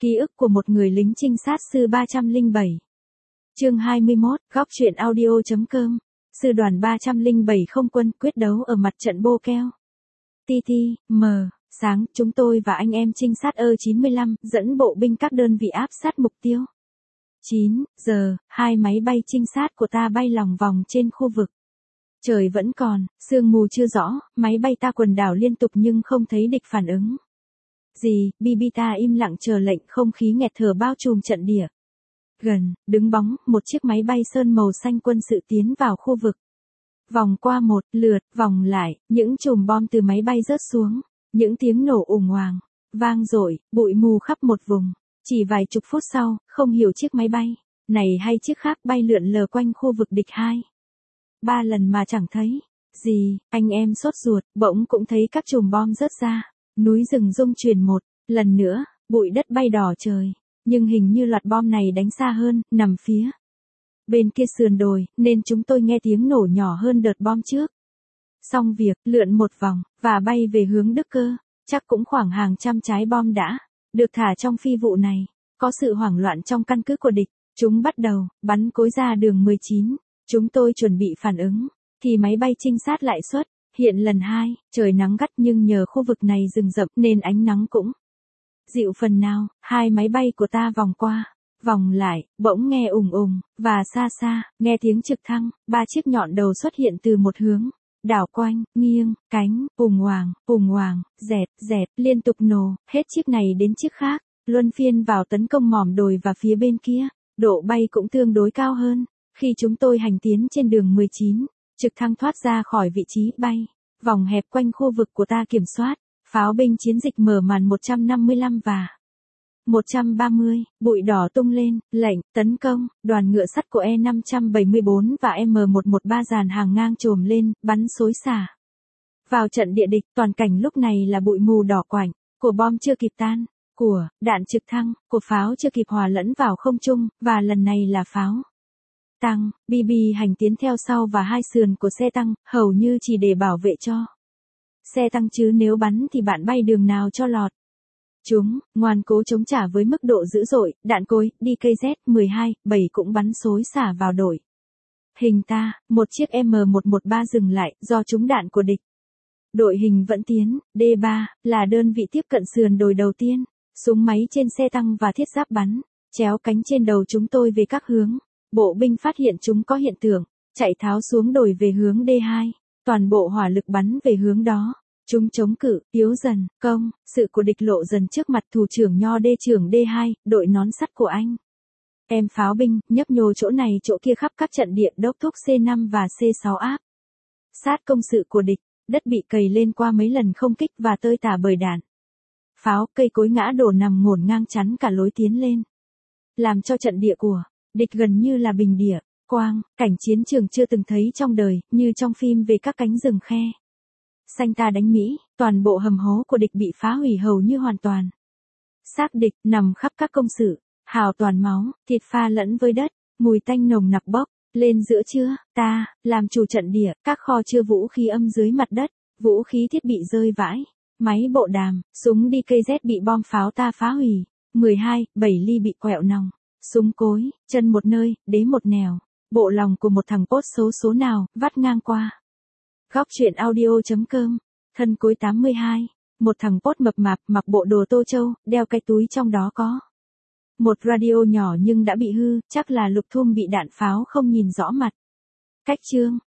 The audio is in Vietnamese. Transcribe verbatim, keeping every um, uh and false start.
Ký ức của một người lính trinh sát sư ba trăm lẻ bảy. Chương hai mươi mốt, góc truyện audio.com. Sư đoàn ba trăm lẻ bảy không quân quyết đấu ở mặt trận Bô Keo. Ti Ti, M, sáng, chúng tôi và anh em trinh sát E chín mươi lăm dẫn bộ binh các đơn vị áp sát mục tiêu. chín giờ, hai máy bay trinh sát của ta bay lòng vòng trên khu vực. Trời vẫn còn, sương mù chưa rõ, máy bay ta quần đảo liên tục nhưng không thấy địch phản ứng. Gì, bê bê ta im lặng chờ lệnh, không khí nghẹt thở bao trùm trận địa. Gần, đứng bóng, một chiếc máy bay sơn màu xanh quân sự tiến vào khu vực. Vòng qua một lượt, vòng lại, những chùm bom từ máy bay rớt xuống, những tiếng nổ ùng oàng, vang dội, bụi mù khắp một vùng. Chỉ vài chục phút sau, không hiểu chiếc máy bay này hay chiếc khác bay lượn lờ quanh khu vực địch hai. Ba lần mà chẳng thấy gì, anh em sốt ruột, bỗng cũng thấy các chùm bom rớt ra. Núi rừng rung chuyển một lần nữa, bụi đất bay đỏ trời, nhưng hình như loạt bom này đánh xa hơn, nằm phía bên kia sườn đồi, nên chúng tôi nghe tiếng nổ nhỏ hơn đợt bom trước. Xong việc, lượn một vòng, và bay về hướng Đức Cơ, chắc cũng khoảng hàng trăm trái bom đã được thả trong phi vụ này. Có sự hoảng loạn trong căn cứ của địch, chúng bắt đầu bắn cối ra đường mười chín. Chúng tôi chuẩn bị phản ứng, thì máy bay trinh sát lại xuất hiện lần hai. Trời nắng gắt nhưng nhờ khu vực này rừng rậm nên ánh nắng cũng dịu phần nào. Hai máy bay của ta vòng qua, vòng lại, bỗng nghe ùng ùng, và xa xa, nghe tiếng trực thăng. Ba chiếc nhọn đầu xuất hiện từ một hướng, đảo quanh, nghiêng, cánh, ùng oàng, ùng oàng, dẹt, dẹt, liên tục nổ, hết chiếc này đến chiếc khác, luân phiên vào tấn công mỏm đồi và phía bên kia. Độ bay cũng tương đối cao hơn. Khi chúng tôi hành tiến trên đường mười chín, trực thăng thoát ra khỏi vị trí bay, vòng hẹp quanh khu vực của ta kiểm soát. Pháo binh chiến dịch mở màn một trăm năm mươi lăm và một trăm ba mươi, bụi đỏ tung lên, lệnh, tấn công. Đoàn ngựa sắt của E năm bảy bốn và M một một ba dàn hàng ngang trồm lên, bắn xối xả vào trận địa địch. Toàn cảnh lúc này là bụi mù đỏ quạnh, của bom chưa kịp tan, của đạn trực thăng, của pháo chưa kịp hòa lẫn vào không trung, và lần này là pháo tăng. bê bê hành tiến theo sau và hai sườn của xe tăng, hầu như chỉ để bảo vệ cho xe tăng, chứ nếu bắn thì bạn bay đường nào cho lọt. Chúng ngoan cố chống trả với mức độ dữ dội. Đạn cối đê ca Z mười hai bảy cũng bắn xối xả vào đội hình ta. Một chiếc M một một ba dừng lại do trúng đạn của địch. Đội hình vẫn tiến. D ba là đơn vị tiếp cận sườn đồi đầu tiên. Súng máy trên xe tăng và thiết giáp bắn chéo cánh trên đầu chúng tôi về các hướng. Bộ binh phát hiện chúng có hiện tượng chạy tháo xuống đồi về hướng D hai. Toàn bộ hỏa lực bắn về hướng đó. Chúng chống cự, yếu dần, công, sự của địch lộ dần trước mặt. Thủ trưởng Nho D trưởng D hai, đội nón sắt của anh em pháo binh, nhấp nhô chỗ này chỗ kia khắp các trận địa, đốc thúc C năm và C sáu áp sát công sự của địch. Đất bị cày lên qua mấy lần không kích và tơi tả bởi đạn pháo, cây cối ngã đổ nằm ngổn ngang chắn cả lối tiến lên, làm cho trận địa của địch gần như là bình địa. Quang, cảnh chiến trường chưa từng thấy trong đời, như trong phim về các cánh rừng khe xanh ta đánh Mỹ. Toàn bộ hầm hố của địch bị phá hủy hầu như hoàn toàn. Xác địch nằm khắp các công sự, hào toàn máu, thịt pha lẫn với đất, mùi tanh nồng nặc bốc lên giữa trưa. Ta làm chủ trận địa, các kho chứa vũ khí âm dưới mặt đất, vũ khí thiết bị rơi vãi, máy bộ đàm, súng đê ca Z bị bom pháo ta phá hủy. mười hai, bảy ly bị quẹo nòng, súng cối, chân một nơi, đế một nẻo, bộ lòng của một thằng pốt xấu số nào vắt ngang qua. Góc truyện audio.com. Thân cối tám mươi hai, một thằng pốt mập mạp mặc bộ đồ tô châu, đeo cái túi trong đó có một radio nhỏ nhưng đã bị hư, chắc là lục thum bị đạn pháo không nhìn rõ mặt. Cách chương